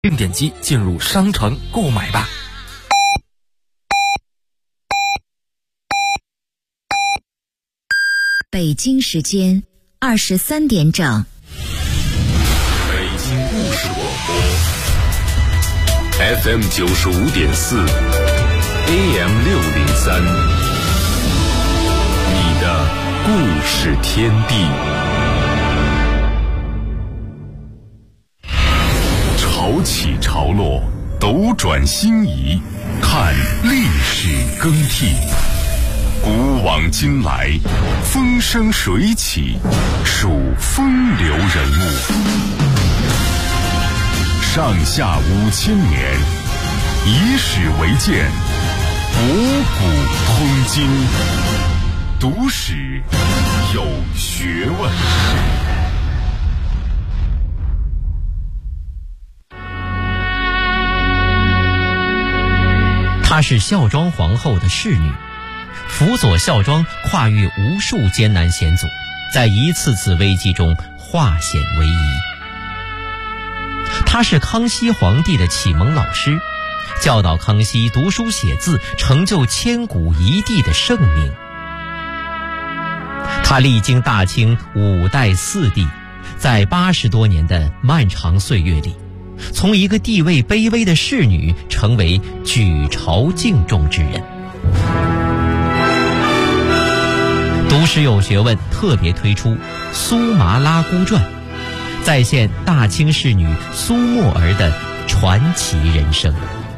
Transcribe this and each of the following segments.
并点击进入商城购买吧。 北京时间23点整。 北京故事广播 FM 95.4 AM 603，你的故事天地。潮起潮落，斗转星移，看历史更替。古往今来，风生水起，数风流人物。上下5000年，以史为鉴，博古通今，读史有学问。 她是孝庄皇后的侍女，辅佐孝庄跨越无数艰难险阻，在一次次危机中化险为夷。她是康熙皇帝的启蒙老师，教导康熙读书写字，成就千古一帝的盛名。她历经大清5代4帝，在80多年的漫长岁月里，从一个地位卑微的侍女成为举朝敬重之人。读史有学问特别推出《苏麻拉姑传》，再现大清侍女苏沫儿的传奇人生。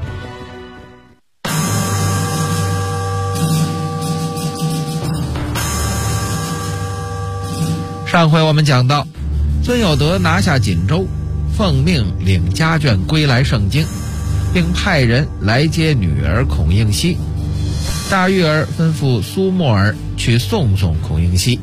上回我们讲到，孙有德拿下锦州，奉命领家眷归来盛京，并派人来接女儿孔应熙。大玉儿吩咐苏沫儿去送孔应熙。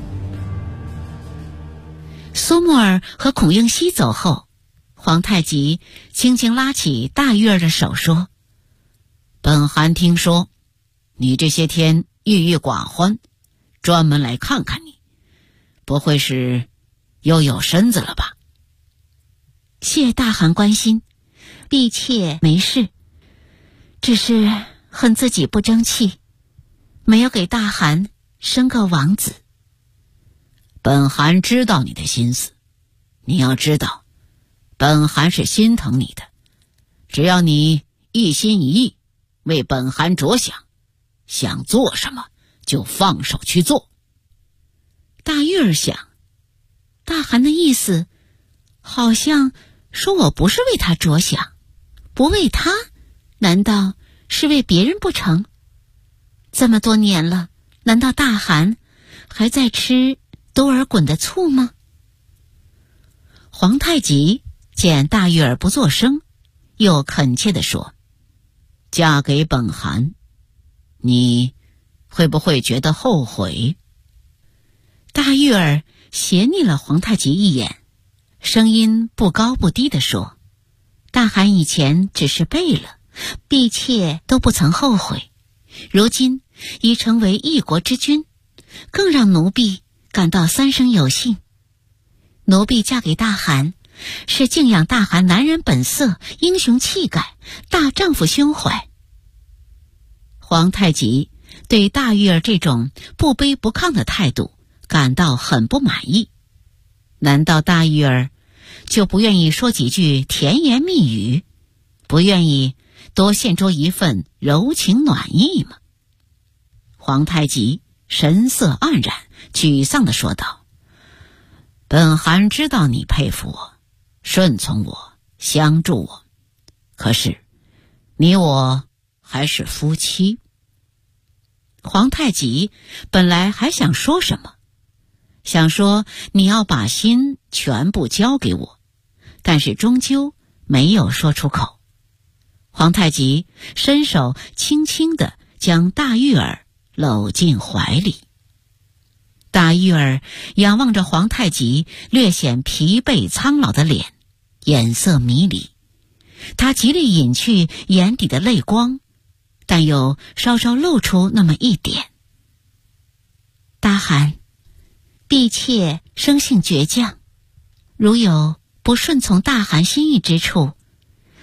苏沫儿和孔应熙走后，皇太极轻轻拉起大玉儿的手说：“本汗听说你这些天郁郁寡欢，专门来看看你，不会是又有身子了吧？”“谢大汗关心，婢妾没事，只是恨自己不争气，没有给大汗生个王子。”“本汗知道你的心思，你要知道，本汗是心疼你的，只要你一心一意为本汗着想，想做什么就放手去做。”大玉儿想，大汗的意思好像说我不是为他着想，不为他，难道是为别人不成？这么多年了，难道大汗还在吃多尔衮的醋吗？皇太极见大玉儿不作声，又恳切地说：“嫁给本汗，你会不会觉得后悔？”大玉儿斜睨了皇太极一眼，声音不高不低地说：“大汗以前只是背了，婢妾都不曾后悔，如今已成为一国之君，更让奴婢感到三生有幸。奴婢嫁给大汗，是敬仰大汗男人本色、英雄气概、大丈夫胸怀。”皇太极对大玉儿这种不卑不亢的态度感到很不满意。难道大玉儿就不愿意说几句甜言蜜语，不愿意多献出一份柔情暖意吗？皇太极神色黯然，沮丧地说道：“本汗知道你佩服我，顺从我，相助我，可是你我还是夫妻。”皇太极本来还想说什么，想说你要把心全部交给我，但是终究没有说出口。皇太极伸手轻轻地将大玉儿搂进怀里。大玉儿仰望着皇太极略显疲惫苍老的脸，眼色迷离。她极力隐去眼底的泪光，但又稍稍露出那么一点。“大汗，婢妾生性倔强，如有不顺从大汗心意之处，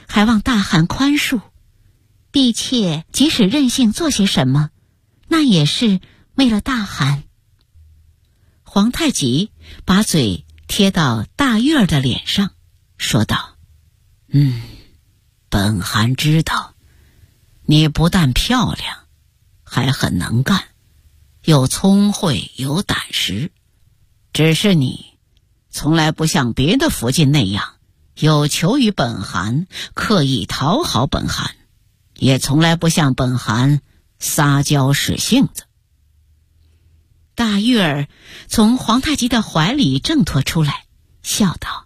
还望大汗宽恕。婢妾即使任性做些什么，那也是为了大汗。皇太极把嘴贴到大玉儿的脸上，说道：本汗知道你不但漂亮，还很能干，又聪慧有胆识，只是你从来不像别的福晋那样有求于本汗，刻意讨好本汗，也从来不像本汗撒娇使性子。大玉儿从皇太极的怀里挣脱出来，笑道：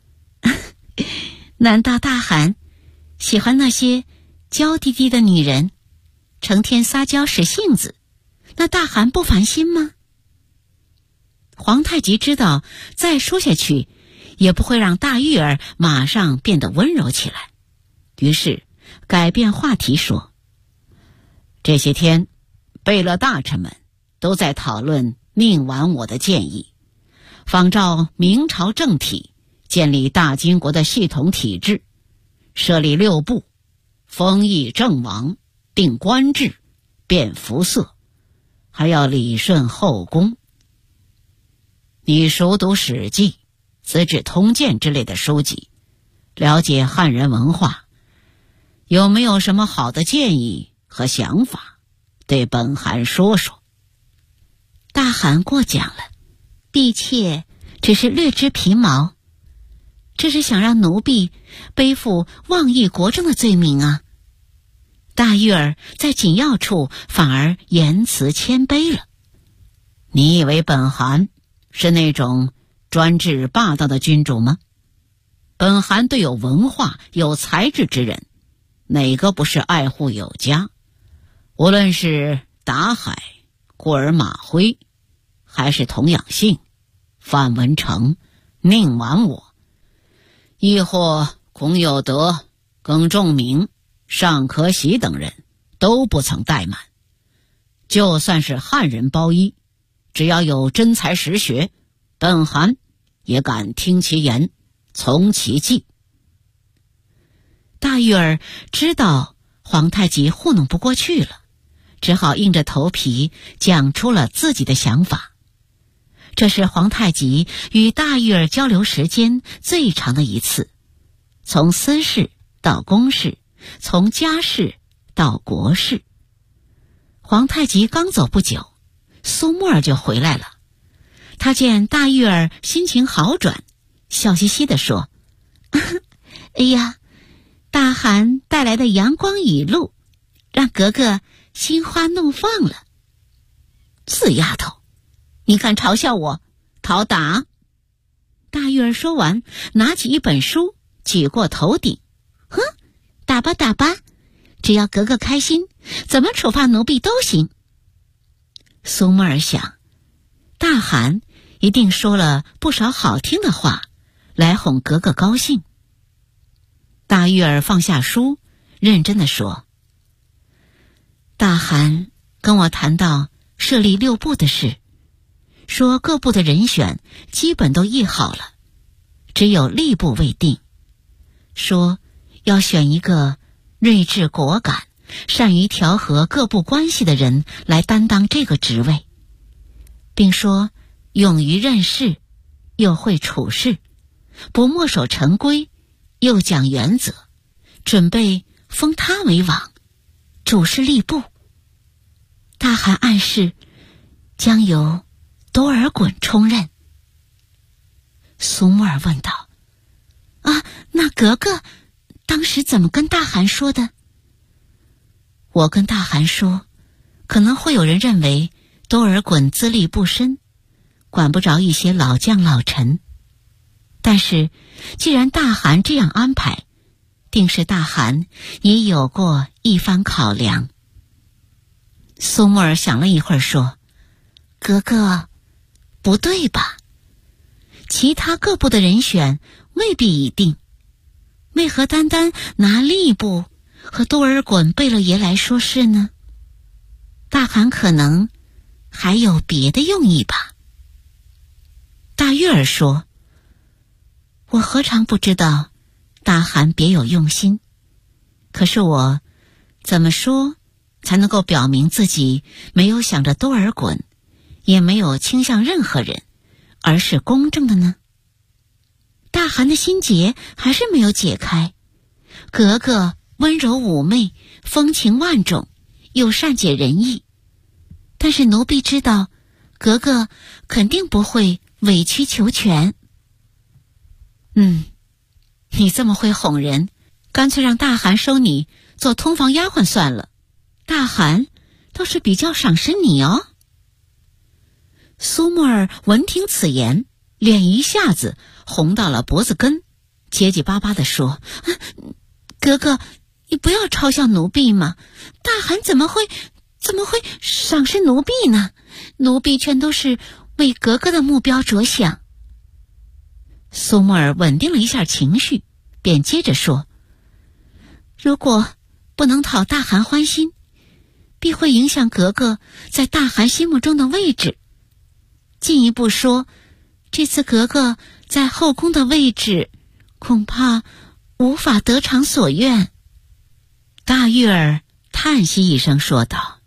难道大汗喜欢那些娇滴滴的女人，成天撒娇使性子，那大汗不烦心吗？皇太极知道再说下去也不会让大玉儿马上变得温柔起来，于是改变话题说：这些天贝勒大臣们都在讨论宁完我的建议，仿照明朝政体，建立大金国的系统体制，设立6部，封邑正王，定官制，变服色，还要理顺后宫。你熟读《史记》《资治通鉴》之类的书籍，了解汉人文化，有没有什么好的建议和想法，对本汗说说？大汗过奖了，婢妾只是略知皮毛，这是想让奴婢背负妄议国政的罪名啊。大玉儿在紧要处反而言辞谦卑了。你以为本汗是那种专制霸道的君主吗？本汗对有文化有才智之人，哪个不是爱护有加？无论是达海、顾尔马辉，还是童养性、范文成、宁完我，亦或孔有德、耿仲明、尚可喜等人，都不曾怠慢。就算是汉人包衣，只要有真才实学，本汗也敢听其言，从其计。大玉儿知道皇太极糊弄不过去了，只好硬着头皮讲出了自己的想法。这是皇太极与大玉儿交流时间最长的一次，从私事到公事，从家事到国事。皇太极刚走不久，苏沫儿就回来了。他见大玉儿心情好转，笑嘻嘻地说：哎呀，大汗带来的阳光雨露，让格格心花怒放了。死丫头，你敢嘲笑我，讨打！大玉儿说完，拿起一本书举过头顶，打吧打吧，只要格格开心，怎么处罚奴婢都行。苏沫儿想，大汗一定说了不少好听的话来哄格格高兴。大玉儿放下书，认真地说：大汗跟我谈到设立6部的事，说各部的人选基本都议好了，只有吏部未定，说要选一个睿智果敢、善于调和各部关系的人来担当这个职位，并说勇于任事，又会处事，不墨守成规，又讲原则，准备封他为王，主事吏部。大汗暗示将由多尔衮充任。苏沫儿问道：那格格当时怎么跟大汗说的？我跟大汗说，可能会有人认为多尔衮资历不深，管不着一些老将老臣，但是既然大汗这样安排，定是大汗也有过一番考量。苏沫儿想了一会儿说：格格，不对吧？其他各部的人选未必已定，为何单单拿吏部和多尔衮贝勒爷来说事呢？大汗可能还有别的用意吧。大玉儿说：我何尝不知道大汗别有用心， 可是我怎么说才能够表明自己没有想着多尔衮，也没有倾向任何人，而是公正的呢？大汗的心结还是没有解开。格格温柔妩媚，风情万种，又善解人意，但是奴婢知道格格肯定不会委曲求全。你这么会哄人，干脆让大汗收你做通房丫鬟算了，大汗倒是比较赏识你哦。苏沫儿闻听此言，脸一下子红到了脖子根，结结巴巴地说：格格，你不要嘲笑奴婢嘛，大汗怎么会赏识奴婢呢？奴婢全都是为格格的目标着想。苏沫儿稳定了一下情绪，便接着说：如果不能讨大汗欢心，必会影响格格在大汗心目中的位置。进一步说，这次格格在后宫的位置恐怕无法得偿所愿。大玉儿叹息一声说道：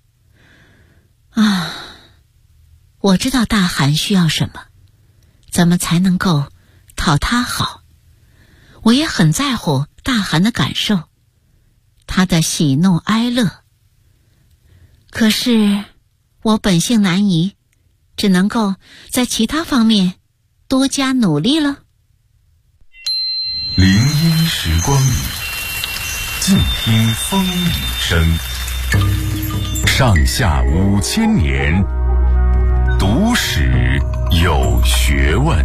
我知道大汗需要什么，怎么才能够讨他好。我也很在乎大汗的感受，他的喜怒哀乐。可是我本性难移，只能够在其他方面多加努力了。 林荫时光里，静听风雨声。上下5000年，读史有学问。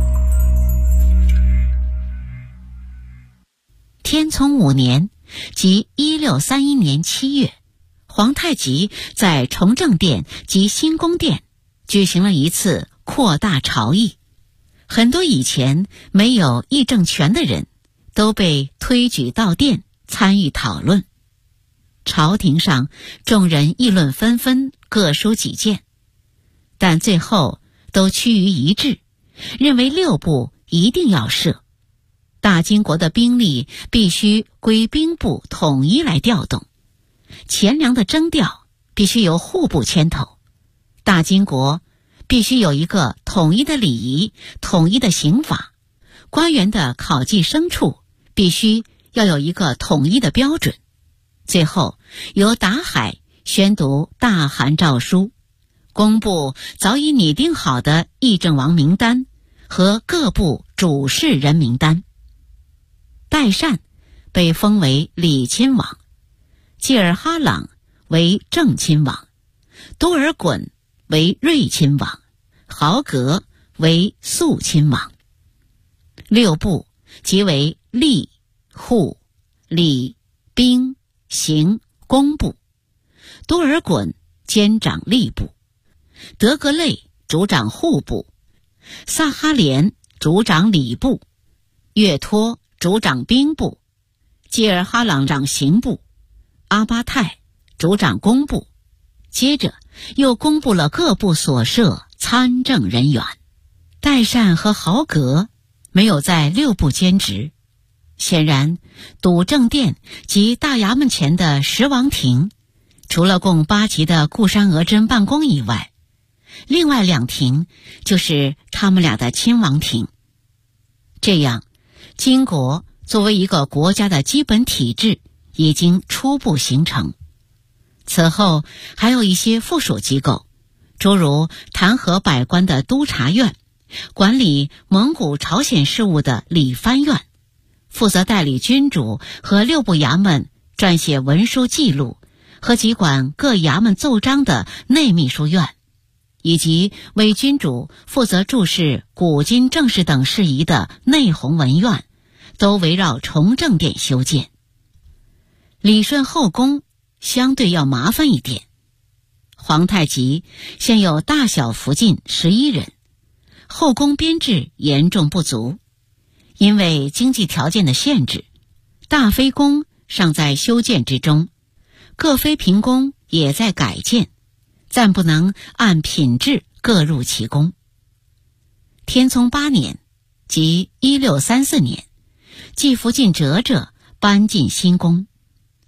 天聪5年，即1631年7月，皇太极在崇政殿及新宫殿举行了一次扩大朝议，很多以前没有议政权的人都被推举到殿参与讨论。朝廷上众人议论纷纷，各抒己见，但最后都趋于一致，认为6部一定要设，大金国的兵力必须归兵部统一来调动，钱粮的征调必须由户部牵头，大金国必须有一个统一的礼仪、统一的刑法，官员的考绩牲畜必须要有一个统一的标准。最后由达海宣读大汗诏书，公布早已拟定好的议政王名单和各部主事人名单。代善被封为礼亲王，济尔哈朗为正亲王，多尔衮为睿亲王，豪格为肃亲王。6部即为吏、户、礼、兵、刑、工部。多尔衮兼掌吏部，德格类主掌户部，萨哈连主掌礼部，岳托主掌兵部，济尔哈朗掌刑部，阿巴泰主掌工部。接着又公布了各部所设参政人员。代善和豪格没有在6部兼职，显然笃政殿及大衙门前的十王庭，除了供8级的固山额真办公以外，另外2庭就是他们俩的亲王庭。这样，金国作为一个国家的基本体制已经初步形成。此后还有一些附属机构，诸如弹劾百官的督察院，管理蒙古朝鲜事务的理藩院，负责代理君主和6部衙门撰写文书记录和集管各衙门奏章的内秘书院，以及为君主负责注释古今政事等事宜的内弘文院，都围绕崇政殿修建。理顺后宫相对要麻烦一点，皇太极现有大小福晋11人，后宫编制严重不足。因为经济条件的限制，大妃宫尚在修建之中，各妃嫔宫也在改建，暂不能按品质各入其宫。天聪8年，即1634年，继福晋哲搬进新宫，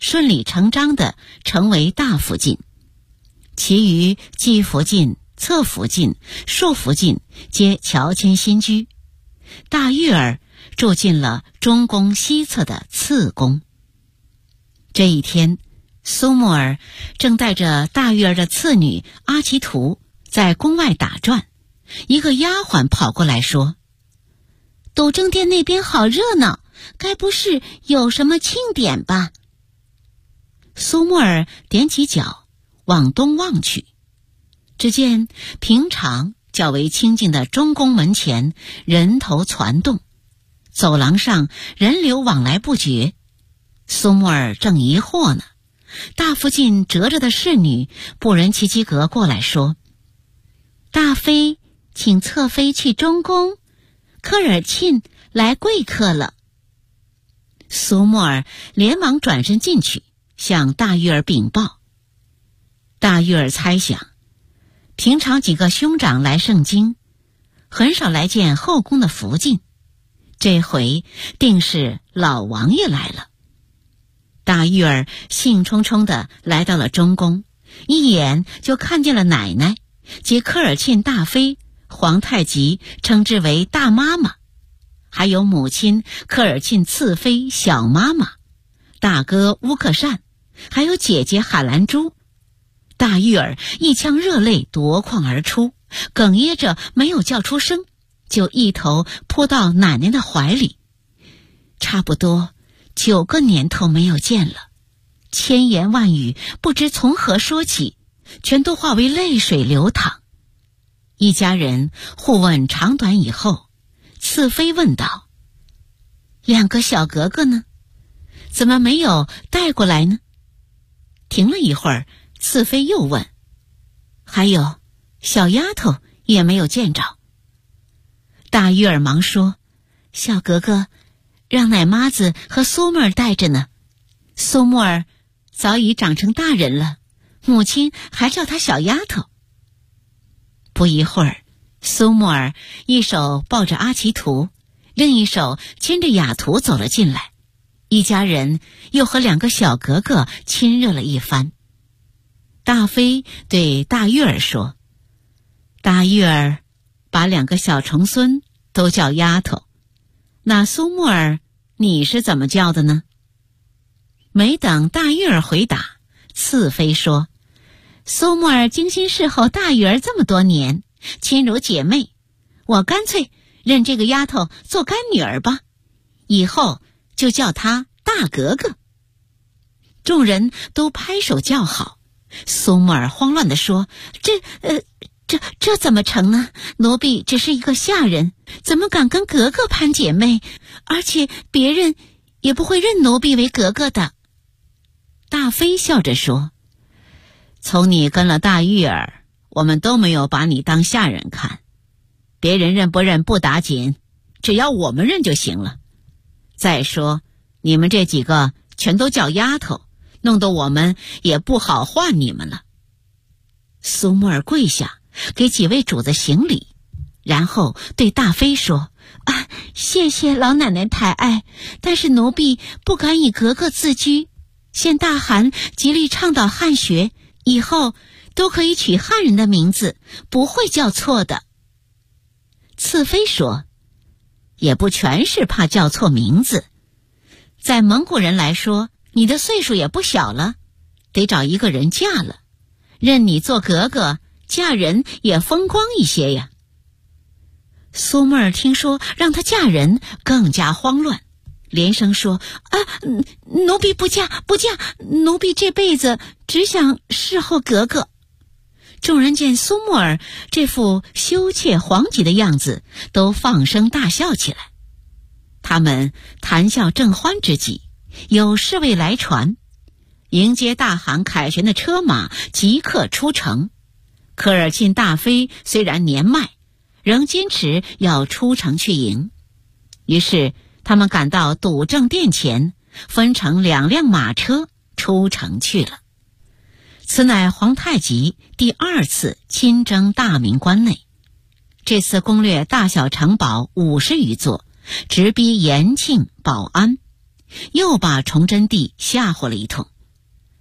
顺理成章地成为大福晋，其余季福晋、侧福晋、朔福晋皆乔迁新居。大玉儿住进了中宫西侧的次宫。这一天，苏木儿正带着大玉儿的次女阿奇图在宫外打转，一个丫鬟跑过来说：“斗正殿那边好热闹，该不是有什么庆典吧？”苏木儿踮起脚往东望去，只见平常较为清静的中宫门前人头攒动，走廊上人流往来不绝。苏木儿正疑惑呢，大福晋折着的侍女布仁齐齐格过来说：“大妃请侧妃去中宫，科尔沁来贵客了。”苏木儿连忙转身进去，向大玉儿禀报。大玉儿猜想，平常几个兄长来盛京，很少来见后宫的福晋，这回定是老王爷来了。大玉儿兴冲冲地来到了中宫，一眼就看见了奶奶及科尔沁大妃皇太极称之为大妈妈，还有母亲科尔沁次妃小妈妈，大哥乌克善，还有姐姐海兰珠。大玉儿一腔热泪夺眶而出，哽咽着没有叫出声，就一头扑到奶奶的怀里。差不多9个年头没有见了，千言万语不知从何说起，全都化为泪水流淌。一家人互问长短以后，次妃问道：“2个小格格呢？怎么没有带过来呢？”停了一会儿，次妃又问：“还有小丫头也没有见着。”大玉儿忙说：“小格格让奶妈子和苏木儿带着呢。苏木儿早已长成大人了，母亲还叫她小丫头。”不一会儿，苏木儿一手抱着阿奇图，另一手牵着雅图走了进来，一家人又和2个小格格亲热了一番。大妃对大玉儿说：“大玉儿把2个小重孙都叫丫头，那苏木儿你是怎么叫的呢？”没等大玉儿回答，次妃说：“苏木儿精心侍候大玉儿这么多年，亲如姐妹，我干脆认这个丫头做干女儿吧，以后就叫她大格格。”众人都拍手叫好。苏木儿慌乱地说：“这怎么成呢？奴婢只是一个下人，怎么敢跟格格攀姐妹？而且别人也不会认奴婢为格格的。”大妃笑着说：“从你跟了大玉儿，我们都没有把你当下人看，别人认不认不打紧，只要我们认就行了。再说你们这几个全都叫丫头，弄得我们也不好唤你们了。”苏木儿跪下给几位主子行礼，然后对大妃说：“谢谢老奶奶抬爱，但是奴婢不敢以格格自居。现大汗极力倡导汉学，以后都可以取汉人的名字，不会叫错的。”次妃说：“也不全是怕叫错名字，在蒙古人来说，你的岁数也不小了，得找一个人嫁了，认你做格格，嫁人也风光一些呀。”苏木儿听说让她嫁人，更加慌乱，连声说：“奴婢不嫁，奴婢这辈子只想侍候格格。”众人见苏木儿这副羞怯惶急的样子，都放声大笑起来。他们谈笑正欢之际，有侍卫来传，迎接大汗凯旋的车马即刻出城。科尔沁大妃虽然年迈，仍坚持要出城去迎。于是他们赶到笃正殿前，分成2辆马车出城去了。此乃皇太极第2次亲征大明关内，这次攻略大小城堡50余座，直逼延庆、保安，又把崇祯帝吓唬了一通，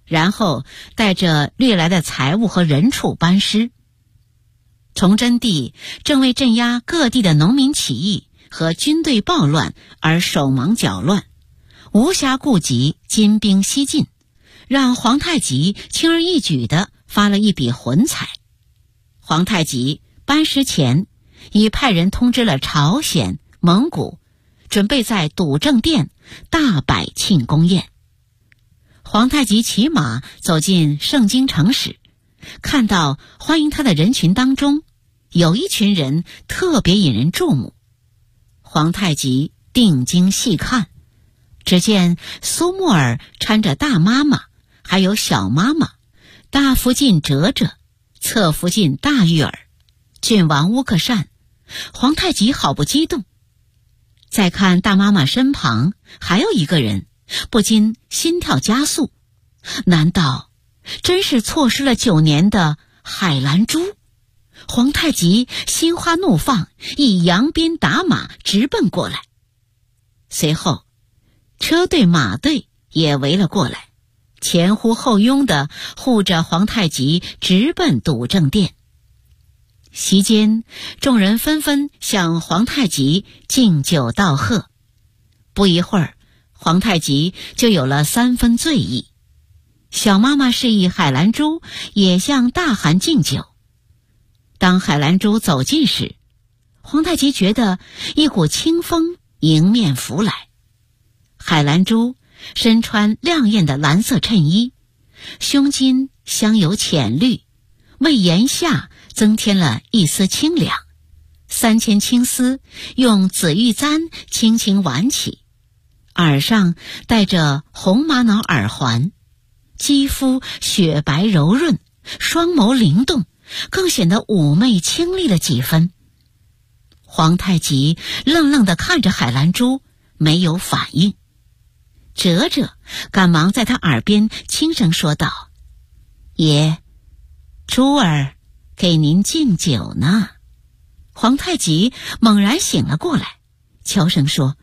然后带着掠来的财物和人畜班师。崇祯帝正为镇压各地的农民起义和军队暴乱而手忙脚乱，无暇顾及金兵西进，让皇太极轻而易举地发了一笔浑财。皇太极班师前已派人通知了朝鲜、蒙古，准备在笃政殿大摆庆功宴。皇太极骑马走进盛京城时，看到欢迎他的人群当中有一群人特别引人注目。皇太极定睛细看，只见苏木儿搀着大妈妈还有小妈妈，大福晋哲哲，侧福晋大玉儿，郡王乌克善。皇太极好不激动。再看大妈妈身旁还有一个人，不禁心跳加速，难道真是错失了9年的海兰珠？皇太极心花怒放，以扬鞭打马直奔过来。随后车队马队也围了过来，前呼后拥地护着皇太极直奔笃政殿。席间众人纷纷向皇太极敬酒道贺，不一会儿皇太极就有了3分醉意。小妈妈示意海兰珠也向大汗敬酒。当海兰珠走近时，皇太极觉得一股清风迎面拂来。海兰珠身穿亮艳的蓝色衬衣，胸襟镶有浅绿，为檐下增添了一丝清凉。3000青丝用紫玉簪轻轻挽起，耳上戴着红玛瑙耳环，肌肤雪白柔润，双眸灵动，更显得妩媚清丽了几分。皇太极愣愣地看着海兰珠，没有反应。哲哲赶忙在他耳边轻声说道：“爷，珠儿给您敬酒呢。”皇太极猛然醒了过来，悄声说：“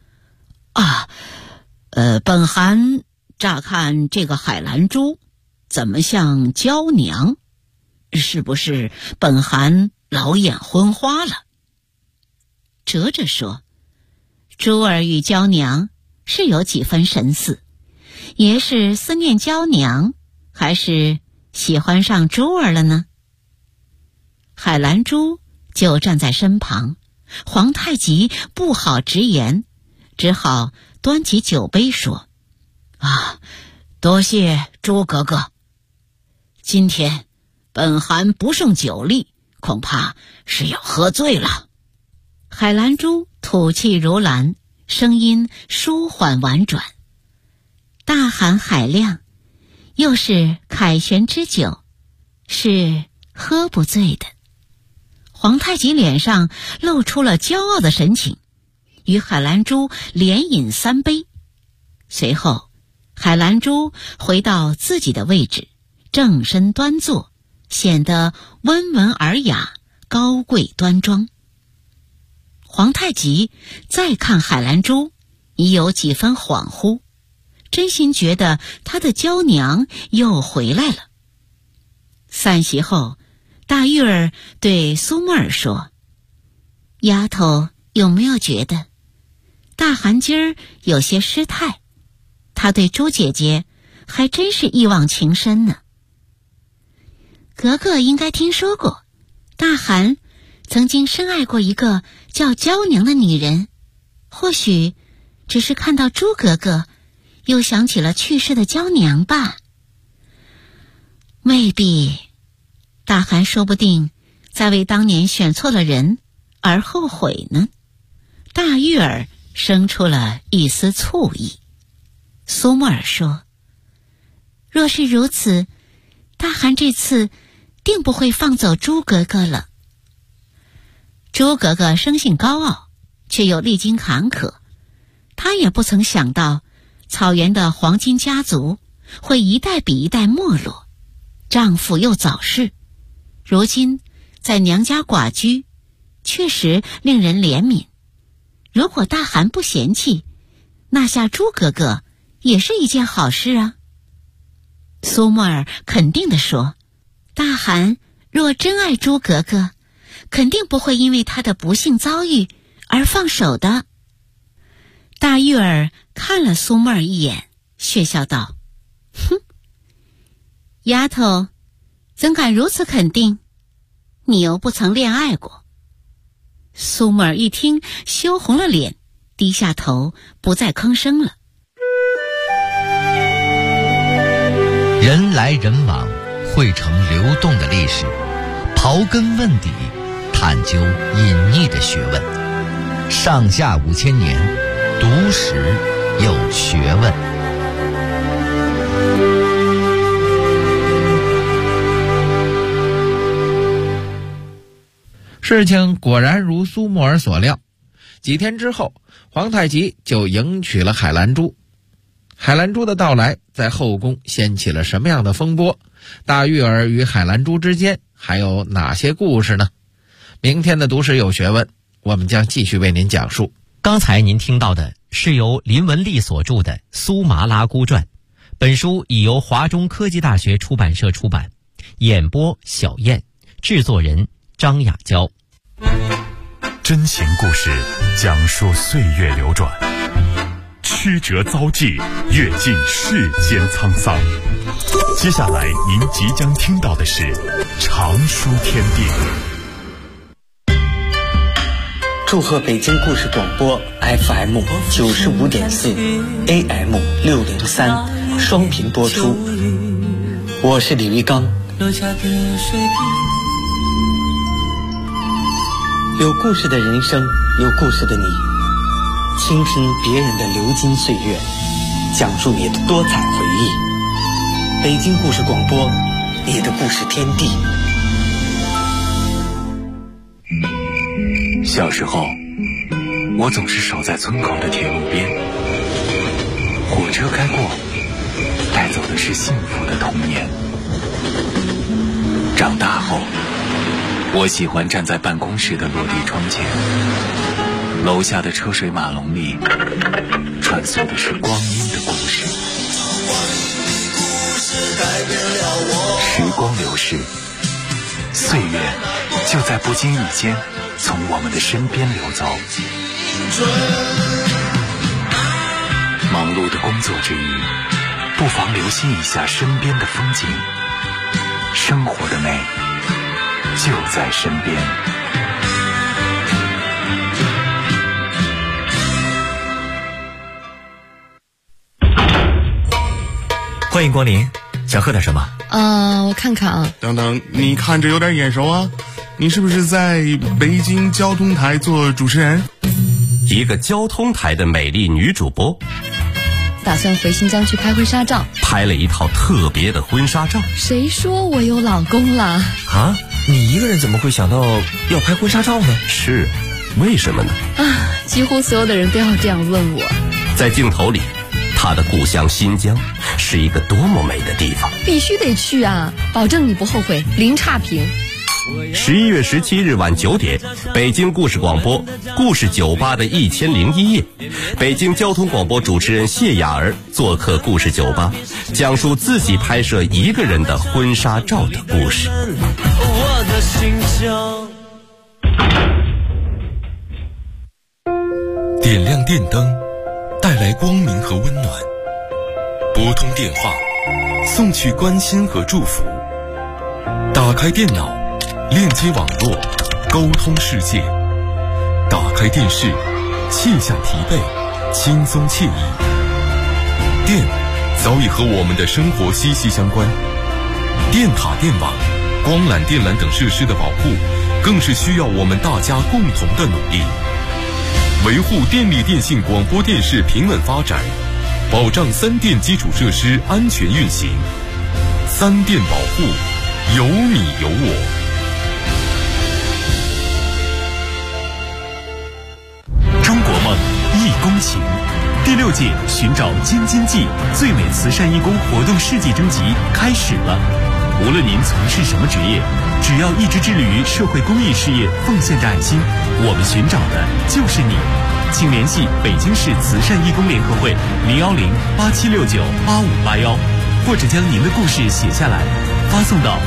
本汗乍看这个海兰珠怎么像娇娘？是不是本汗老眼昏花了？”哲哲说：“珠儿与娇娘是有几分神似，爷是思念娇娘，还是喜欢上珠儿了呢？”海兰珠就站在身旁，皇太极不好直言，只好端起酒杯说：“多谢朱格格，今天本汗不胜酒力，恐怕是要喝醉了。”海兰珠吐气如兰，声音舒缓婉转：“大汗海量，又是凯旋之酒，是喝不醉的。”皇太极脸上露出了骄傲的神情，与海兰珠连饮3杯。随后海兰珠回到自己的位置，正身端坐，显得温文尔雅，高贵端庄。皇太极再看海兰珠，已有几分恍惚，真心觉得他的娇娘又回来了。散席后，大玉儿对苏木儿说：“丫头有没有觉得大汗今儿有些失态？他对朱姐姐还真是一往情深呢。”格格应该听说过，大汗曾经深爱过一个叫娇娘的女人，或许只是看到朱格格，又想起了去世的娇娘吧。未必，大汗说不定在为当年选错了人而后悔呢。大玉儿生出了一丝醋意。苏木儿说：“若是如此，大汗这次定不会放走朱格格了。”朱格格生性高傲，却又历经坎坷，她也不曾想到草原的黄金家族会一代比一代没落，丈夫又早逝，如今在娘家寡居，确实令人怜悯。如果大汗不嫌弃，纳下朱格格也是一件好事啊。 苏沫儿肯定地说，大汗若真爱朱格格，肯定不会因为他的不幸遭遇而放手的。大玉儿看了苏沫儿一眼，血笑道，哼，丫头怎敢如此肯定？你又不曾恋爱过。苏沫儿一听，羞红了脸，低下头，不再吭声了。 人来人往，汇成流动的历史，刨根问底，探究隐匿的学问。上下5000年，读史有学问。 事情果然如苏沫儿所料，几天之后，皇太极就迎娶了海兰珠。海兰珠的到来在后宫掀起了什么样的风波？大玉儿与海兰珠之间还有哪些故事呢？明天的读史有学问，我们将继续为您讲述。 刚才您听到的是由林文丽所著的《苏麻拉姑传》，本书已由华中科技大学出版社出版，演播小燕，制作人张雅娇。 真情故事讲述岁月流转，曲折遭际，阅尽世间沧桑。接下来您即将听到的是常书天地。 祝贺北京故事广播 FM 95.4 AM 603双频播出，我是李玉刚。有故事的人生，有故事的你，倾听别人的流金岁月，讲述你的多彩回忆。北京故事广播，你的故事天地。 小时候，我总是守在村口的铁路边，火车开过，带走的是幸福的童年。长大后，我喜欢站在办公室的落地窗前，楼下的车水马龙里穿梭的是光阴的故事。时光流逝，岁月就在不经意间从我们的身边流走。忙碌的工作之余，不妨留心一下身边的风景，生活的美就在身边。 欢迎光临，想喝点什么？ 我看看啊。 等等，你看着有点眼熟啊，你是不是在北京交通台做主持人？ 一个交通台的美丽女主播， 打算回新疆去拍婚纱照， 拍了一套特别的婚纱照。 谁说我有老公了？ 啊，你一个人怎么会想到要拍婚纱照呢？ 是，为什么呢？ 几乎所有的人都要这样问我。 在镜头里，他的故乡新疆是一个多么美的地方， 必须得去啊，保证你不后悔，零差评。 11月17日晚9点，北京故事广播故事酒吧的1001夜，北京交通广播主持人谢雅儿做客故事酒吧，讲述自己拍摄一个人的婚纱照的故事。 点亮电灯，带来光明和温暖；拨通电话，送去关心和祝福；打开电脑，链接网络，沟通世界；打开电视，卸下疲惫，轻松惬意。电早已和我们的生活息息相关，电塔、电网、光缆、电缆等设施的保护，更是需要我们大家共同的努力。维护电力电信广播电视平稳发展，保障三电基础设施安全运行。三电保护，有你有我。 中国梦，义工行。第6届寻找京津冀最美慈善义工活动世纪征集开始了。无论您从事什么职业，只要一直致力于社会公益事业，奉献着爱心，我们寻找的就是你。请联系北京市慈善义工联合会010-8769-8581， 或者将您的故事写下来，发送到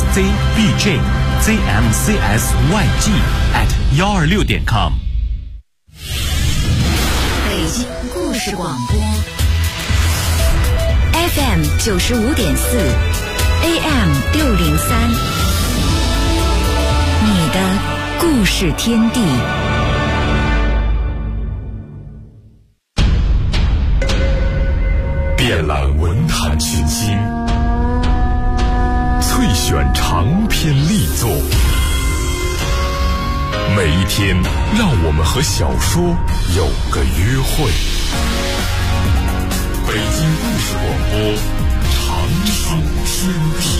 xzbjzmcsyg@126.com。 北京故事广播 FM 95.4 AM 603，你的故事天地。 遍览文坛群星，萃选长篇力作，每一天让我们和小说有个约会。北京故事广播，长寿天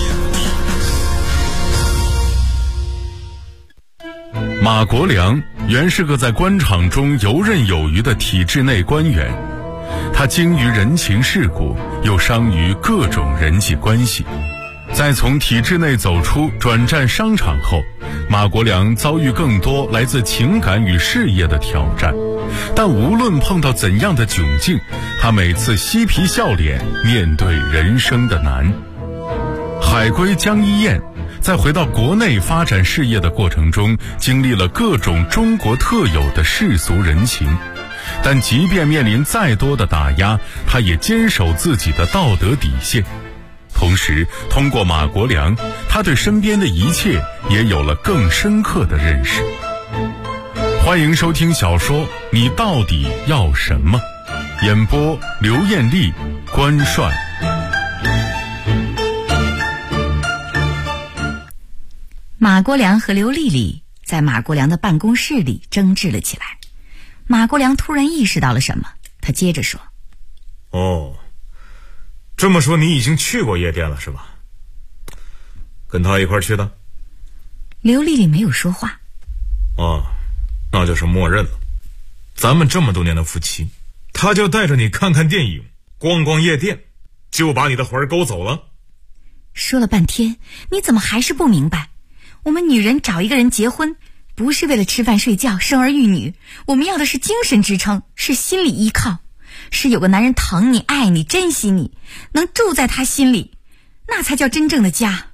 地。马国良原是个在官场中游刃有余的体制内官员，他精于人情世故，又商于各种人际关系。在从体制内走出转战商场后，马国良遭遇更多来自情感与事业的挑战，但无论碰到怎样的窘境，他每次嬉皮笑脸面对人生的难。海归江一燕在回到国内发展事业的过程中，经历了各种中国特有的世俗人情，但即便面临再多的打压，他也坚守自己的道德底线。同时，通过马国良，他对身边的一切也有了更深刻的认识。欢迎收听小说《你到底要什么》，演播刘艳丽、关帅。 马国良和刘丽丽在马国良的办公室里争执了起来。马国良突然意识到了什么，他接着说： 哦，这么说你已经去过夜店了是吧？跟他一块去的？ 刘丽丽没有说话。 哦，那就是默认了。咱们这么多年的夫妻，他就带着你看看电影，逛逛夜店，就把你的魂勾走了。 说了半天，你怎么还是不明白？我们女人找一个人结婚，不是为了吃饭睡觉生儿育女，我们要的是精神支撑，是心理依靠，是有个男人疼你爱你珍惜你，能住在他心里，那才叫真正的家。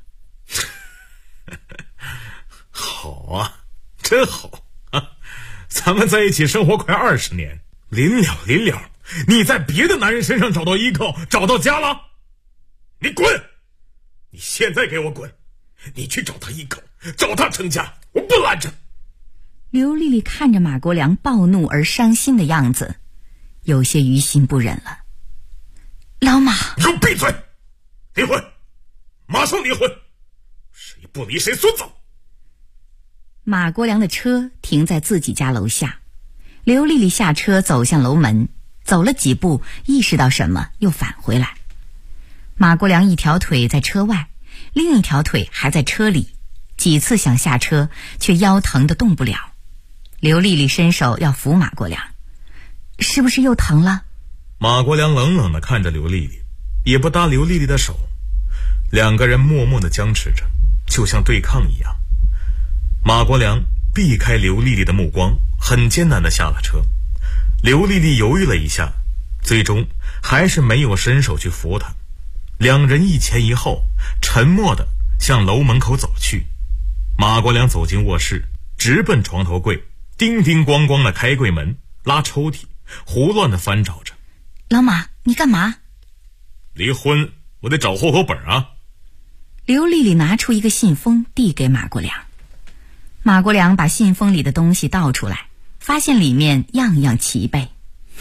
好啊，真好啊！咱们在一起生活快20年，临了，你在别的男人身上找到依靠，找到家了？你滚！你现在给我滚！你去找他依靠，找他成家，我不拦着。 刘丽丽看着马国良暴怒而伤心的样子，有些于心不忍了。老马， 你给我闭嘴！离婚，马上离婚，谁不离谁孙子。 马国良的车停在自己家楼下，刘丽丽下车走向楼门，走了几步，意识到什么，又返回来。马国良一条腿在车外，另一条腿还在车里，几次想下车，却腰疼得动不了。刘丽丽伸手要扶马国良，是不是又疼了？ 马国良冷冷地看着刘丽丽，也不搭刘丽丽的手，两个人默默地僵持着，就像对抗一样。马国良避开刘丽丽的目光，很艰难地下了车。刘丽丽犹豫了一下，最终还是没有伸手去扶她。两人一前一后，沉默地向楼门口走去。马国良走进卧室，直奔床头柜，叮叮咣咣地开柜门，拉抽屉，胡乱地翻找着。 老马，你干嘛？ 离婚，我得找户口本啊。 刘丽丽拿出一个信封递给马国良。马国良把信封里的东西倒出来，发现里面样样齐备。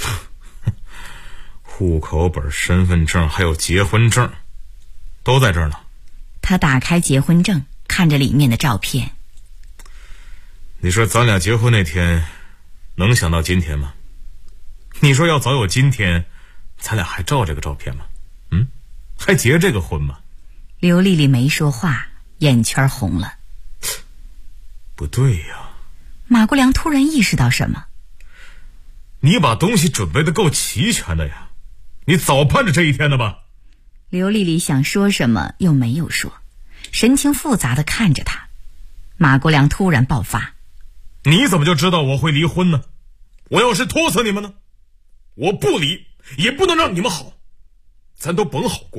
户口本、身份证还有结婚证都在这儿呢。 他打开结婚证，看着里面的照片。 你说咱俩结婚那天能想到今天吗？你说要早有今天，咱俩还照这个照片吗？还结这个婚吗？ 刘丽丽没说话，眼圈红了。 不对呀！ 马国良突然意识到什么。 你把东西准备得够齐全的呀，你早盼着这一天的吧？ 刘丽丽想说什么又没有说，神情复杂地看着他。马国良突然爆发： 你怎么就知道我会离婚呢？我要是拖死你们呢？我不离，也不能让你们好，咱都甭好过。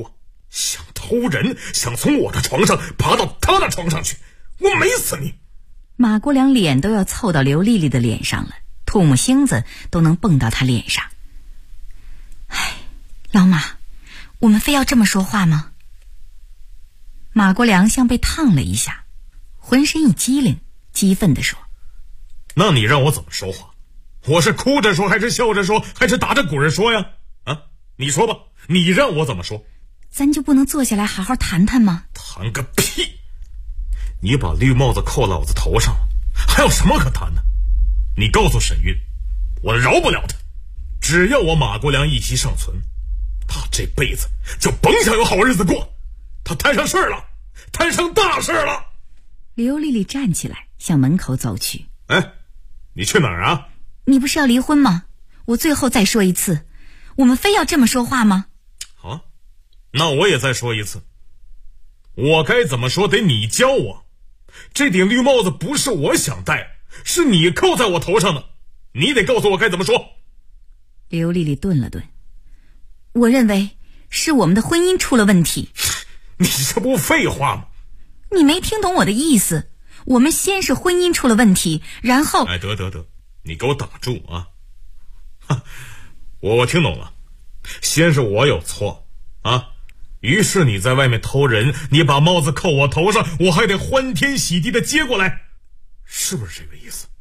想偷人，想从我的床上爬到他的床上去，我美死你！ 马国良脸都要凑到刘丽丽的脸上了，唾沫星子都能蹦到她脸上。哎，老马，我们非要这么说话吗？马国良像被烫了一下，浑身一激灵，激愤地说： 那你让我怎么说话？我是哭着说还是笑着说还是打着滚着说呀？啊，你说吧，你让我怎么说？ 咱就不能坐下来好好谈谈吗？ 谈个屁！你把绿帽子扣老子头上了，还有什么可谈的？你告诉沈韵，我饶不了他，只要我马国良一息尚存，他这辈子就甭想有好日子过。他摊上事儿了，摊上大事了。 刘丽丽站起来向门口走去。 哎，你去哪儿啊？ 你不是要离婚吗？我最后再说一次，我们非要这么说话吗？ 好，那我也再说一次，我该怎么说得你教我。这顶绿帽子不是我想戴，是你扣在我头上的，你得告诉我该怎么说。 刘丽丽顿了顿，我认为是我们的婚姻出了问题。 你这不废话吗？ 你没听懂我的意思，我们先是婚姻出了问题，然后…… 哎，得，你给我打住啊！我听懂了，先是我有错啊，于是你在外面偷人，你把帽子扣我头上，我还得欢天喜地的接过来，是不是这个意思？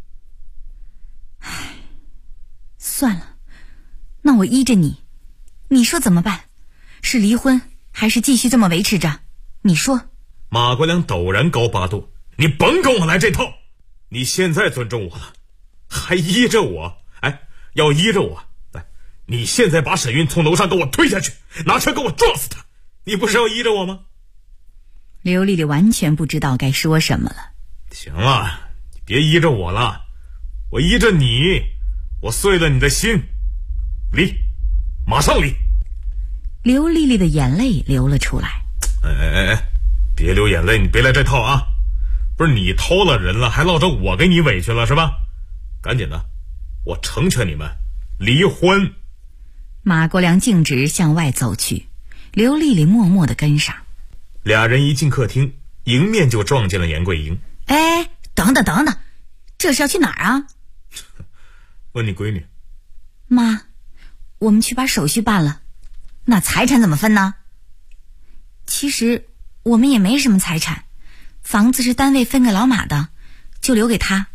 唉，算了，那我依着你，你说怎么办？是离婚还是继续这么维持着？你说。 马国良陡然高8度，你甭跟我来这套！你现在尊重我了，还依着我？哎，要依着我，来，你现在把沈韵从楼上给我推下去，拿车给我撞死他！你不是要依着我吗？ 刘丽丽完全不知道该说什么了。 行了，你别依着我了，我依着你，我碎了你的心，离，马上离！ 刘丽丽的眼泪流了出来。 哎，别流眼泪，你别来这套啊！不是你偷了人了，还落着我给你委屈了是吧？赶紧的，我成全你们，离婚！ 马国良径直向外走去，刘丽丽默默地跟上。 俩人一进客厅，迎面就撞见了严桂英。 哎，等等，这是要去哪儿啊？ 问你闺女。 妈，我们去把手续办了，那财产怎么分呢？其实我们也没什么财产，房子是单位分给老马的，就留给他。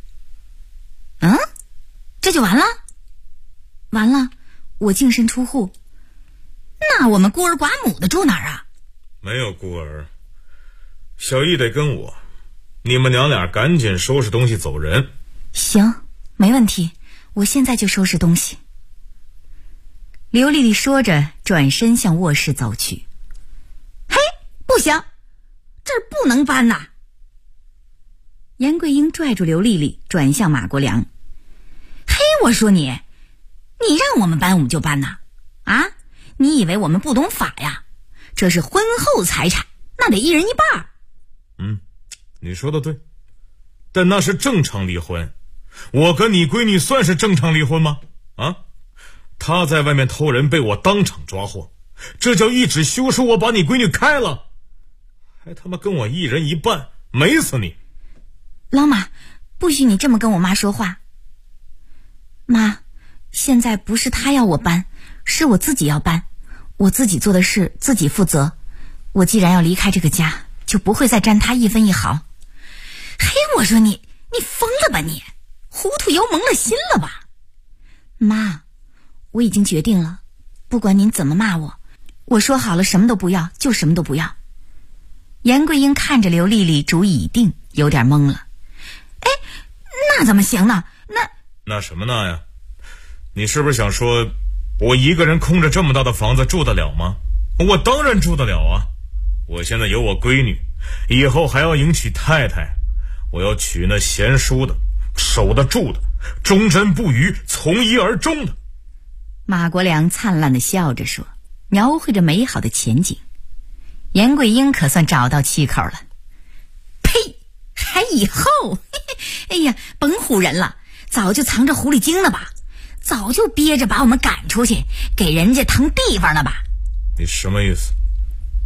这就完了？完了，我净身出户，那我们孤儿寡母的住哪儿啊？ 没有孤儿，小易得跟我，你们娘俩赶紧收拾东西走人。 行，没问题，我现在就收拾东西。刘丽丽说着，转身向卧室走去。嘿，不行，这儿不能搬呐！严桂英拽住刘丽丽，转向马国良。嘿，我说你让我们搬我们就搬呐？啊，你以为我们不懂法呀？这是婚后财产，那得一人一半。 你说的对，但那是正常离婚。我跟你闺女算是正常离婚吗？啊，她在外面偷人被我当场抓获，这叫一纸休书，我把你闺女开了，还他妈跟我一人一半，美死你！ 老马，不许你这么跟我妈说话。妈，现在不是她要我搬，是我自己要搬，我自己做的事自己负责。我既然要离开这个家，就不会再沾她一分一毫。嘿，我说你疯了吧你？糊涂油蒙了心了吧？妈，我已经决定了，不管您怎么骂我，我说好了什么都不要，就什么都不要。严桂英看着刘丽丽主意已定，有点懵了。哎，那怎么行呢？ 那什么呢呀？你是不是想说我一个人空着这么大的房子住得了吗？我当然住得了啊！我现在有我闺女，以后还要迎娶太太，我要娶那贤淑的，守得住的，忠贞不渝，从一而终的。 马国良灿烂地笑着说，描绘着美好的前景。严桂英可算找到气口了。呸，还以后？哎呀，甭唬人了，早就藏着狐狸精了吧？早就憋着把我们赶出去，给人家腾地方了吧？ 你什么意思？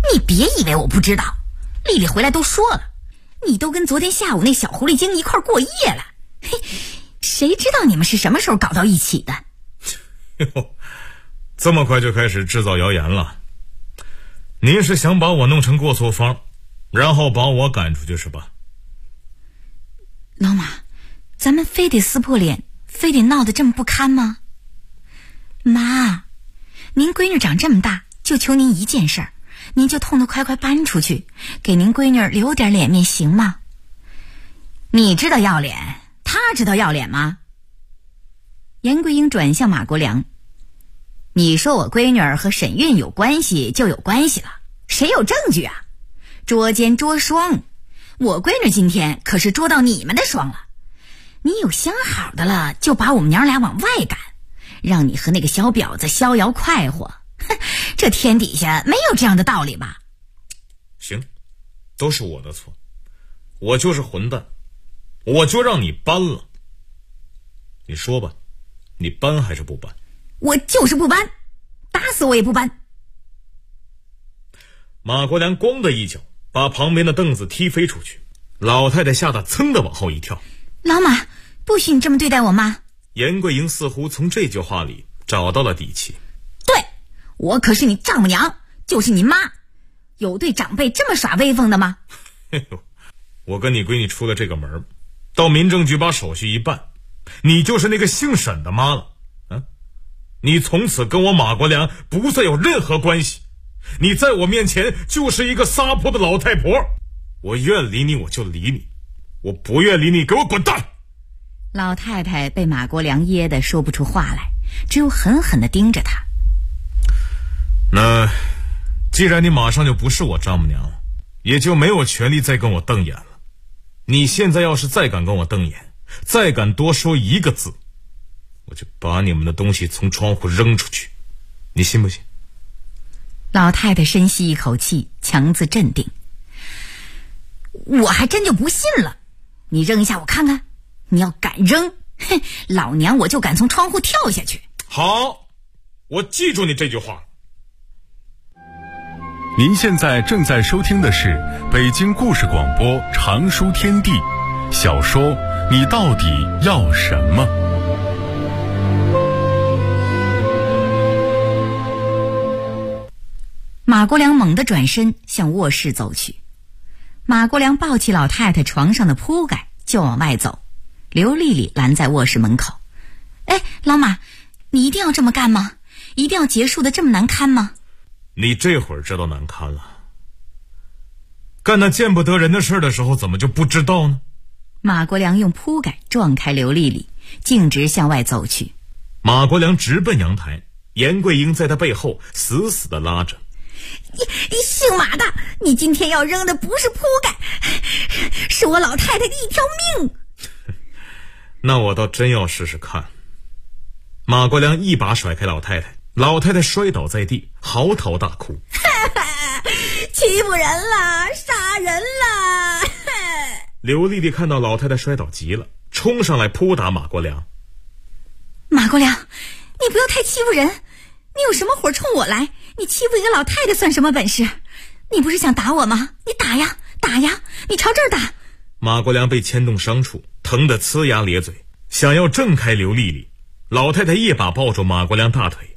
你别以为我不知道，丽丽回来都说了，你都跟昨天下午那小狐狸精一块过夜了。嘿，谁知道你们是什么时候搞到一起的？ 哟，这么快就开始制造谣言了？您是想把我弄成过错方，然后把我赶出去是吧？ 老马，咱们非得撕破脸，非得闹得这么不堪吗？妈，您闺女长这么大，就求您一件事儿，您就痛痛快快搬出去，给您闺女留点脸面行吗？你知道要脸，她知道要脸吗？严桂英转向马国良，你说我闺女儿和沈韵有关系就有关系了，谁有证据啊？捉奸捉双，我闺女今天可是捉到你们的双了。你有相好的了，就把我们娘俩往外赶，让你和那个小婊子逍遥快活。哼，这天底下没有这样的道理吧？ 行，都是我的错，我就是混蛋，我就让你搬了。你说吧，你搬还是不搬？ 我就是不搬，打死我也不搬。 马国良咣的一脚把旁边的凳子踢飞出去，老太太吓得噌的往后一跳。 老马，不许你这么对待我妈。 严桂英似乎从这句话里找到了底气。 对，我可是你丈母娘，就是你妈，有对长辈这么耍威风的吗？ 嘿呦，我跟你闺女出了这个门，到民政局把手续一办，你就是那个姓沈的妈了。你从此跟我马国良不再有任何关系，你在我面前就是一个撒泼的老太婆。我愿理你我就理你，我不愿理你给我滚蛋。 老太太被马国良噎得说不出话来，只有狠狠地盯着他。 那既然你马上就不是我丈母娘了，也就没有权利再跟我瞪眼了。你现在要是再敢跟我瞪眼，再敢多说一个字，我就把你们的东西从窗户扔出去，你信不信？ 老太太深吸一口气，强自镇定。我还真就不信了，你扔一下我看看，你要敢扔，哼，老娘我就敢从窗户跳下去。 好，我记住你这句话。 您现在正在收听的是北京故事广播长书天地小说《你到底要什么》。 马国良猛地转身向卧室走去，马国良抱起老太太床上的铺盖就往外走，刘丽丽拦在卧室门口。哎，老马，你一定要这么干吗？一定要结束的这么难堪吗？ 你这会儿知道难堪了，干那见不得人的事的时候怎么就不知道呢？ 马国良用铺盖撞开刘丽丽，径直向外走去。 马国良直奔阳台，严桂英在他背后死死地拉着。 你姓马的，你今天要扔的不是铺盖，是我老太太的一条命。 那我倒真要试试看。马国良一把甩开老太太，老太太摔倒在地，嚎啕大哭。 欺负人了，杀人了。 刘丽丽看到老太太摔倒急了，冲上来扑打马国良。 马国良，你不要太欺负人，你有什么火冲我来？你欺负一个老太太算什么本事？你不是想打我吗？你打呀打呀，你朝这儿打。 马国良被牵动伤处，疼得呲牙咧嘴，想要挣开刘丽丽，老太太一把抱住马国良大腿。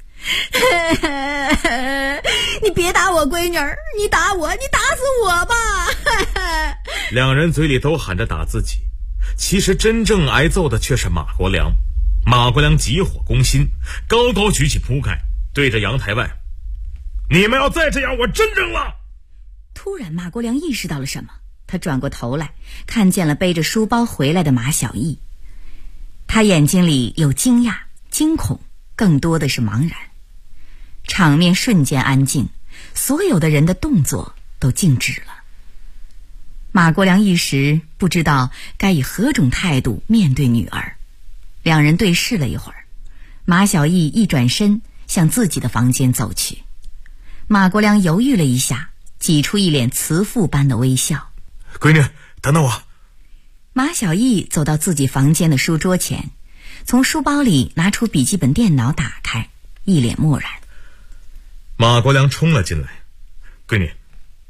你别打我闺女儿，你打我，你打死我吧。 两人嘴里都喊着打自己，其实真正挨揍的却是马国良。马国良急火攻心，高高举起铺盖，对着阳台外，你们要再这样，我真扔了。 突然马国良意识到了什么，他转过头来，看见了背着书包回来的马小艺。他眼睛里有惊讶、惊恐，更多的是茫然。场面瞬间安静，所有的人的动作都静止了。马国良一时不知道该以何种态度面对女儿。两人对视了一会儿，马小艺一转身向自己的房间走去。马国良犹豫了一下，挤出一脸慈父般的微笑。 闺女，等等我。 马小艺走到自己房间的书桌前，从书包里拿出笔记本电脑打开，一脸漠然。 马国良冲了进来。闺女，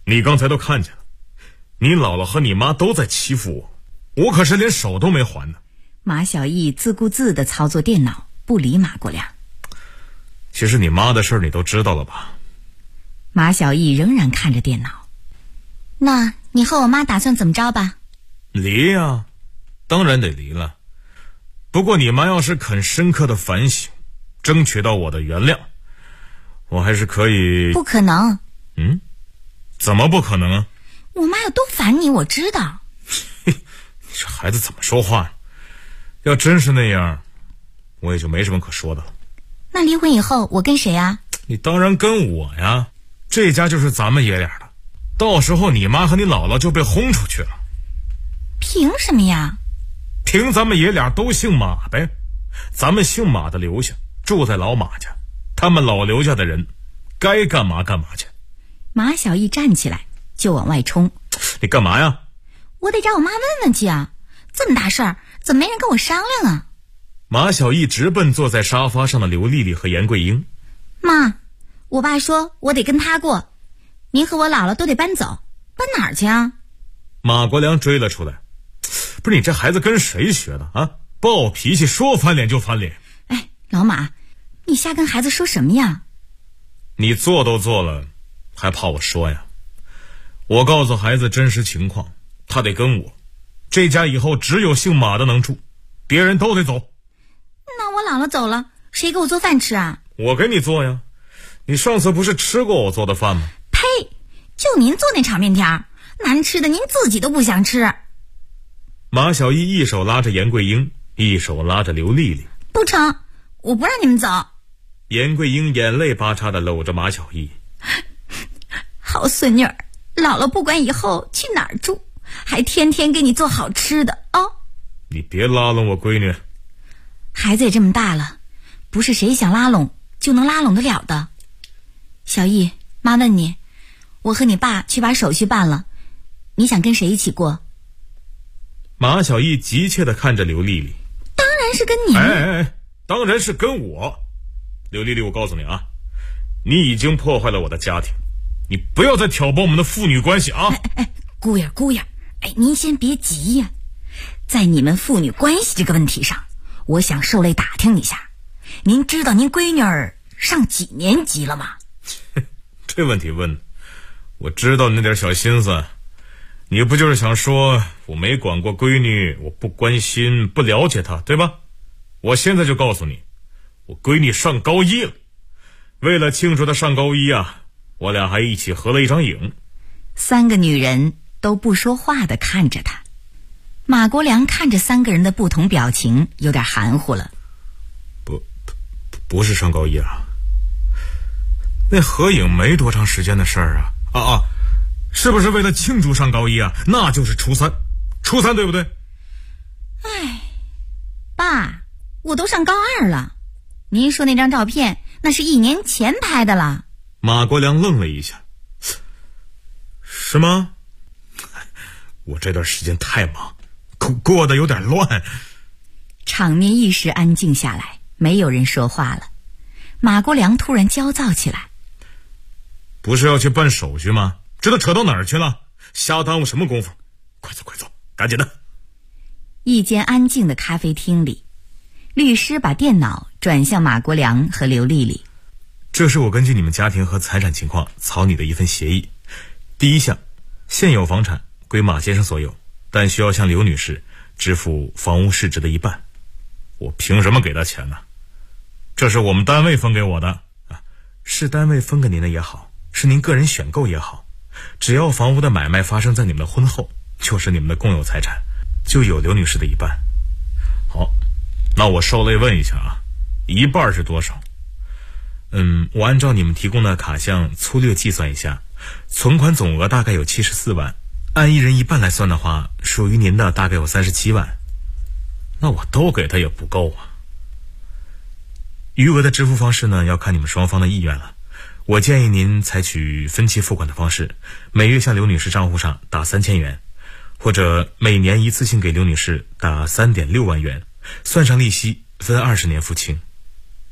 你刚才都看见了，你姥姥和你妈都在欺负我，我可是连手都没还呢。 马小艺自顾自地操作电脑，不理马国良。 其实你妈的事你都知道了吧？ 马小艺仍然看着电脑。 那你和我妈打算怎么着吧？ 离呀，当然得离了。不过你妈要是肯深刻的反省，争取到我的原谅，我还是可以。 不可能。 怎么不可能啊？ 我妈有多烦你我知道。 你这孩子怎么说话呢？要真是那样，我也就没什么可说的了。 那离婚以后我跟谁啊？ 你当然跟我呀，这家就是咱们爷俩的，到时候你妈和你姥姥就被轰出去了。 凭什么呀？ 凭咱们爷俩都姓马呗，咱们姓马的留下，住在老马家，他们老刘家的人该干嘛干嘛去。 马小艺站起来就往外冲。 你干嘛呀？ 我得找我妈问问去啊，这么大事儿怎么没人跟我商量啊？ 马小艺直奔坐在沙发上的刘丽丽和严桂英。 妈，我爸说我得跟他过，您和我姥姥都得搬走，搬哪儿去啊？ 马国良追了出来。不是你这孩子跟谁学的啊？暴脾气，说翻脸就翻脸。 哎，老马，你瞎跟孩子说什么呀？ 你做都做了，还怕我说呀？我告诉孩子真实情况，他得跟我。这家以后只有姓马的能住，别人都得走。 那我姥姥走了，谁给我做饭吃啊？ 我给你做呀。你上次不是吃过我做的饭吗？ 呸！就您做那炒面条，难吃的您自己都不想吃。 马小艺一手拉着严桂英，一手拉着刘丽丽。 不成，我不让你们走。 严桂英眼泪巴叉地搂着马小艺。 好孙女儿，姥姥不管以后去哪儿住，还天天给你做好吃的哦。 你别拉拢我闺女。 孩子也这么大了，不是谁想拉拢就能拉拢得了的。小艺，妈问你，我和你爸去把手续办了，你想跟谁一起过？ 马小艺急切地看着刘丽丽。 当然是跟你。 哎，当然是跟我。刘丽丽，我告诉你啊，你已经破坏了我的家庭，你不要再挑拨我们的父女关系啊！ 姑爷，您先别急呀。在你们父女关系这个问题上，我想受累打听一下，您知道您闺女儿上几年级了吗？ 这问题问，我知道你那点小心思，你不就是想说我没管过闺女，我不关心不了解她，对吧？我现在就告诉你，我闺女上高一了，为了庆祝她上高一啊，我俩还一起合了一张影。 三个女人都不说话地看着他。马国良看着三个人的不同表情，有点含糊了。 不是上高一啊，那合影没多长时间的事儿啊。是不是为了庆祝上高一啊？那就是初三对不对？ 哎，爸，我都上高二了，您说那张照片那是1年前拍的了。 马国良愣了一下。是吗？我这段时间太忙，过得有点乱。 场面一时安静下来，没有人说话了。马国良突然焦躁起来。 不是要去办手续吗？这都扯到哪儿去了？瞎耽误什么功夫？快走，赶紧的。 一间安静的咖啡厅里，律师把电脑转向马国良和刘丽丽。 这是我根据你们家庭和财产情况草拟的一份协议。第一项，现有房产归马先生所有，但需要向刘女士支付房屋市值的1半。我凭什么给她钱呢？这是我们单位分给我的是单位分给您的也好，是您个人选购也好，只要房屋的买卖发生在你们的婚后，就是你们的共有财产，就有刘女士的1半。好，那我受累问一下1半是多少？我按照你们提供的卡项粗略计算一下，存款总额大概有74万，按1人1半来算的话，属于您的大概有37万。那我都给他也不够啊。余额的支付方式呢，要看你们双方的意愿了。我建议您采取分期付款的方式，每月向刘女士账户上打3000元，或者每年一次性给刘女士打3.6万元，算上利息，分20年付清。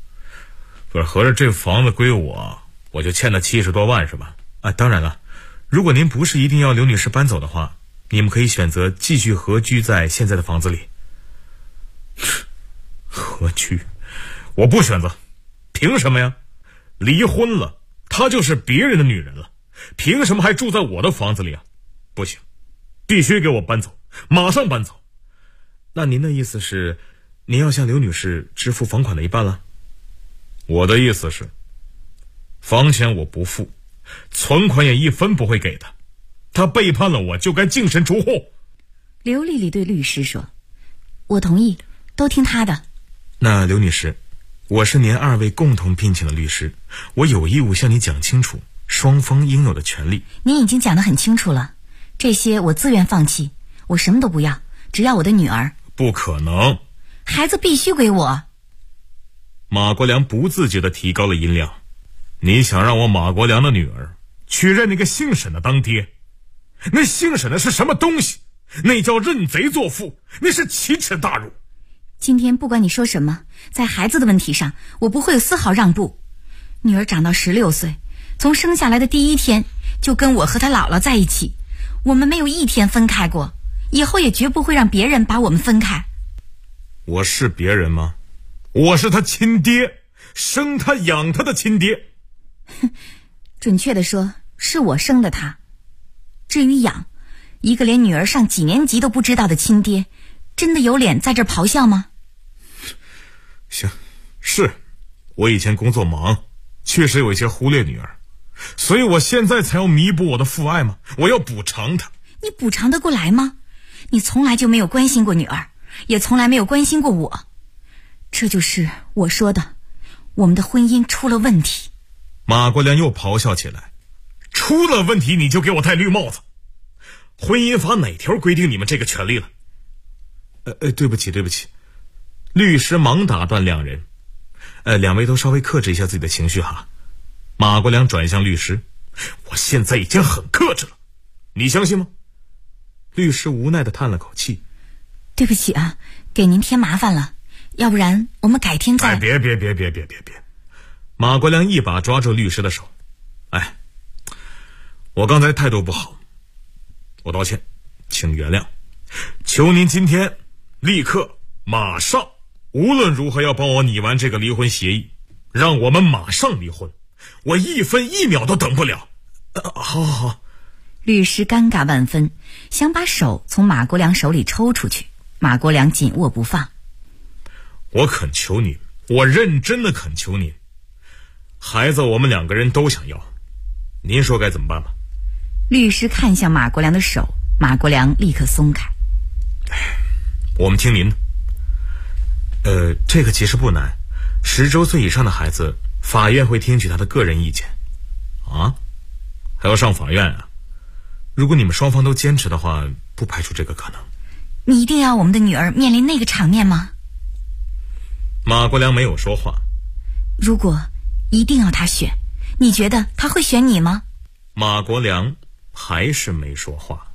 不是，合着这房子归我就欠了70多万是吧？当然了， 如果您不是一定要刘女士搬走的话，你们可以选择继续合居在现在的房子里。合居？我不选择。凭什么呀？离婚了，她就是别人的女人了，凭什么还住在我的房子里啊？不行，必须给我搬走，马上搬走。那您的意思是，您要向刘女士支付房款的一半了？我的意思是，房钱我不付，存款也一分不会给的。她背叛了我，就该净身出户。 刘丽丽对律师说：“我同意，都听她的。” 那刘女士，我是您二位共同聘请的律师，我有义务向你讲清楚双方应有的权利。 您已经讲得很清楚了，这些我自愿放弃，我什么都不要，只要我的女儿。 不可能， 孩子必须归我。 马国良不自觉地提高了音量。你想让我马国良的女儿去认那个姓沈的当爹？那姓沈的是什么东西？那叫认贼作父，那是奇耻大辱。 今天不管你说什么，在孩子的问题上，我不会有丝毫让步。女儿长到16岁，从生下来的第一天就跟我和她姥姥在一起，我们没有一天分开过，以后也绝不会让别人把我们分开。 我是别人吗？我是他亲爹，生他养他的亲爹。 准确地说，是我生的他。至于养，一个连女儿上几年级都不知道的亲爹，真的有脸在这儿咆哮吗？ 行，是我以前工作忙，确实有一些忽略女儿，所以我现在才要弥补我的父爱嘛，我要补偿她。 你补偿得过来吗？你从来就没有关心过女儿，也从来没有关心过我。这就是我说的，我们的婚姻出了问题。 马国良又咆哮起来：出了问题你就给我戴绿帽子？婚姻法哪条规定你们这个权利了？对不起。律师忙打断两人。两位都稍微克制一下自己的情绪哈。马国良转向律师：我现在已经很克制了，你相信吗？律师无奈地叹了口气： 对不起啊，给您添麻烦了，要不然我们改天再…… 别！马国良一把抓住律师的手：我刚才态度不好，我道歉，请原谅。求您今天立刻马上无论如何要帮我拟完这个离婚协议，让我们马上离婚，我1分1秒都等不了。好。 律师尴尬万分，想把手从马国良手里抽出去，马国良紧握不放。 我恳求您，我认真的恳求您，孩子我们2个人都想要，您说该怎么办吧？ 律师看向马国良的手，马国良立刻松开。 我们听您的。这个其实不难，10周岁以上的孩子，法院会听取他的个人意见。啊？还要上法院啊？如果你们双方都坚持的话，不排除这个可能。 你一定要我们的女儿面临那个场面吗？ 马国良没有说话。 如果一定要他选，你觉得他会选你吗？ 马国良还是没说话。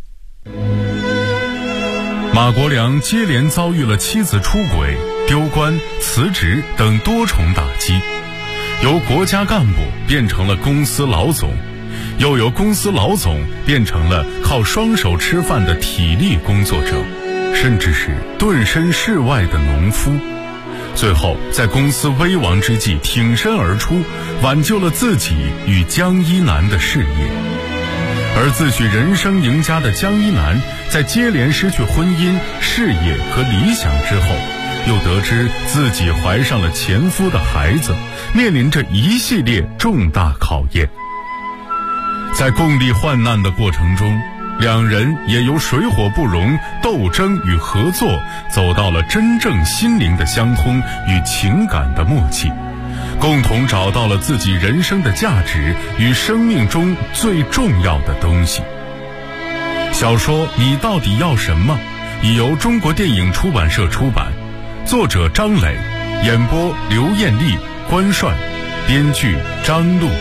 马国良接连遭遇了妻子出轨、丢官、辞职等多重打击，由国家干部变成了公司老总，又由公司老总变成了靠双手吃饭的体力工作者，甚至是顿身事外的农夫。最后在公司危亡之际挺身而出，挽救了自己与江一南的事业。而自诩人生赢家的江一南，在接连失去婚姻、事业和理想之后，又得知自己怀上了前夫的孩子，面临着一系列重大考验。在共历患难的过程中，两人也由水火不容、斗争与合作，走到了真正心灵的相通与情感的默契，共同找到了自己人生的价值与生命中最重要的东西。小说《你到底要什么》已由中国电影出版社出版，作者张磊，演播刘艳丽、关帅，编剧张璐。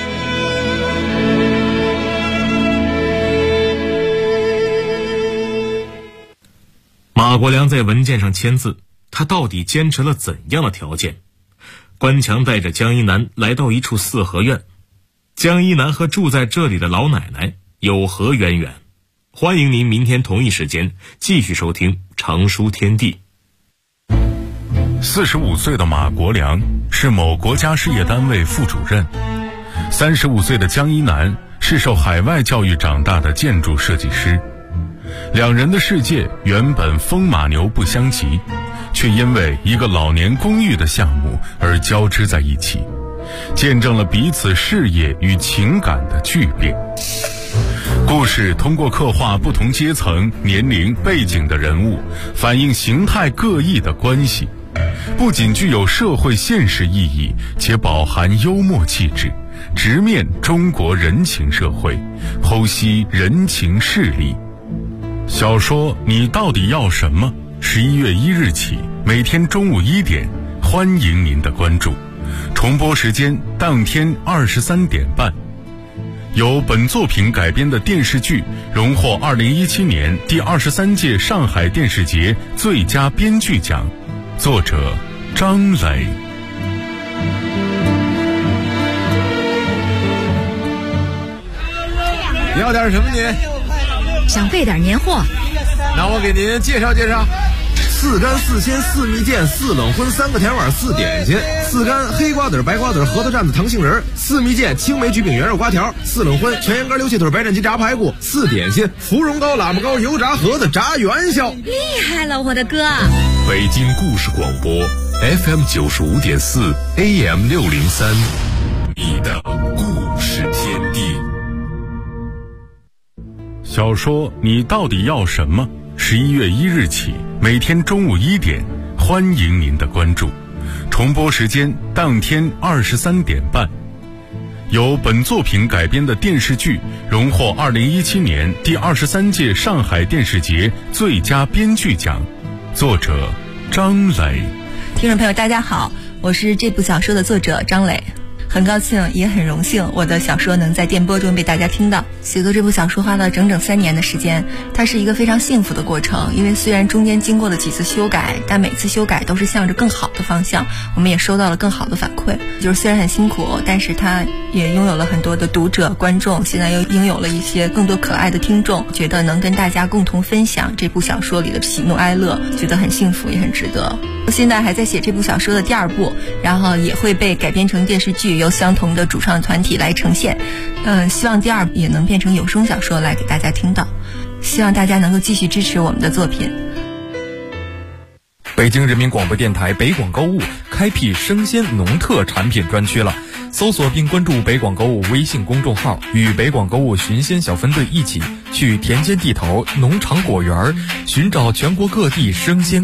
马国良在文件上签字，他到底坚持了怎样的条件？关强带着江一南来到一处四合院， 江一南和住在这里的老奶奶有何渊源？欢迎您明天同一时间继续收听常书天地。 45岁的马国良是某国家事业单位副主任，35岁的江一南是受海外教育长大的建筑设计师。两人的世界原本风马牛不相及，却因为一个老年公寓的项目而交织在一起，见证了彼此事业与情感的巨变。故事通过刻画不同阶层、年龄、背景的人物，反映形态各异的关系，不仅具有社会现实意义，且饱含幽默气质，直面中国人情社会，剖析人情势力。小说《你到底要什么》11月1日起，每天中午1点，欢迎您的关注。重播时间当天23点半。由本作品改编的电视剧荣获2017年第23届上海电视节最佳编剧奖，作者张磊。 要点什么您？ 想备点年货。 那我给您介绍介绍。 4干4鲜4蜜饯4冷荤3个甜碗4点心，4干黑瓜子白瓜子核桃蘸子糖杏仁，4蜜饯青梅焗饼圆肉瓜条，4冷荤全羊肝溜蟹腿白斩鸡炸排骨，4点心芙蓉糕喇嘛糕油炸盒子炸元宵。 厉害了，我的哥！ 北京故事广播 FM 95.4 AM 603，你的故事天地。小说《你到底要什么》11月1日起，每天中午1点，欢迎您的关注。重播时间当天23点半。由本作品改编的电视剧荣获2017年第23届上海电视节最佳编剧奖，作者张磊。 听众朋友大家好，我是这部小说的作者张磊，很高兴也很荣幸我的小说能在电波中被大家听到。写作这部小说花了整整3年的时间，它是一个非常幸福的过程，因为虽然中间经过了几次修改，但每次修改都是向着更好的方向，我们也收到了更好的反馈。就是虽然很辛苦，但是它也拥有了很多的读者观众，现在又拥有了一些更多可爱的听众，觉得能跟大家共同分享这部小说里的喜怒哀乐，觉得很幸福也很值得。现在还在写这部小说的第2部，然后也会被改编成电视剧，由相同的主创团体来呈现。希望第2部也能变成有声小说来给大家听到，希望大家能够继续支持我们的作品。 北京人民广播电台北广购物开辟生鲜农特产品专区了，搜索并关注北广购物微信公众号，与北广购物寻鲜小分队一起去田间地头、农场果园寻找全国各地生鲜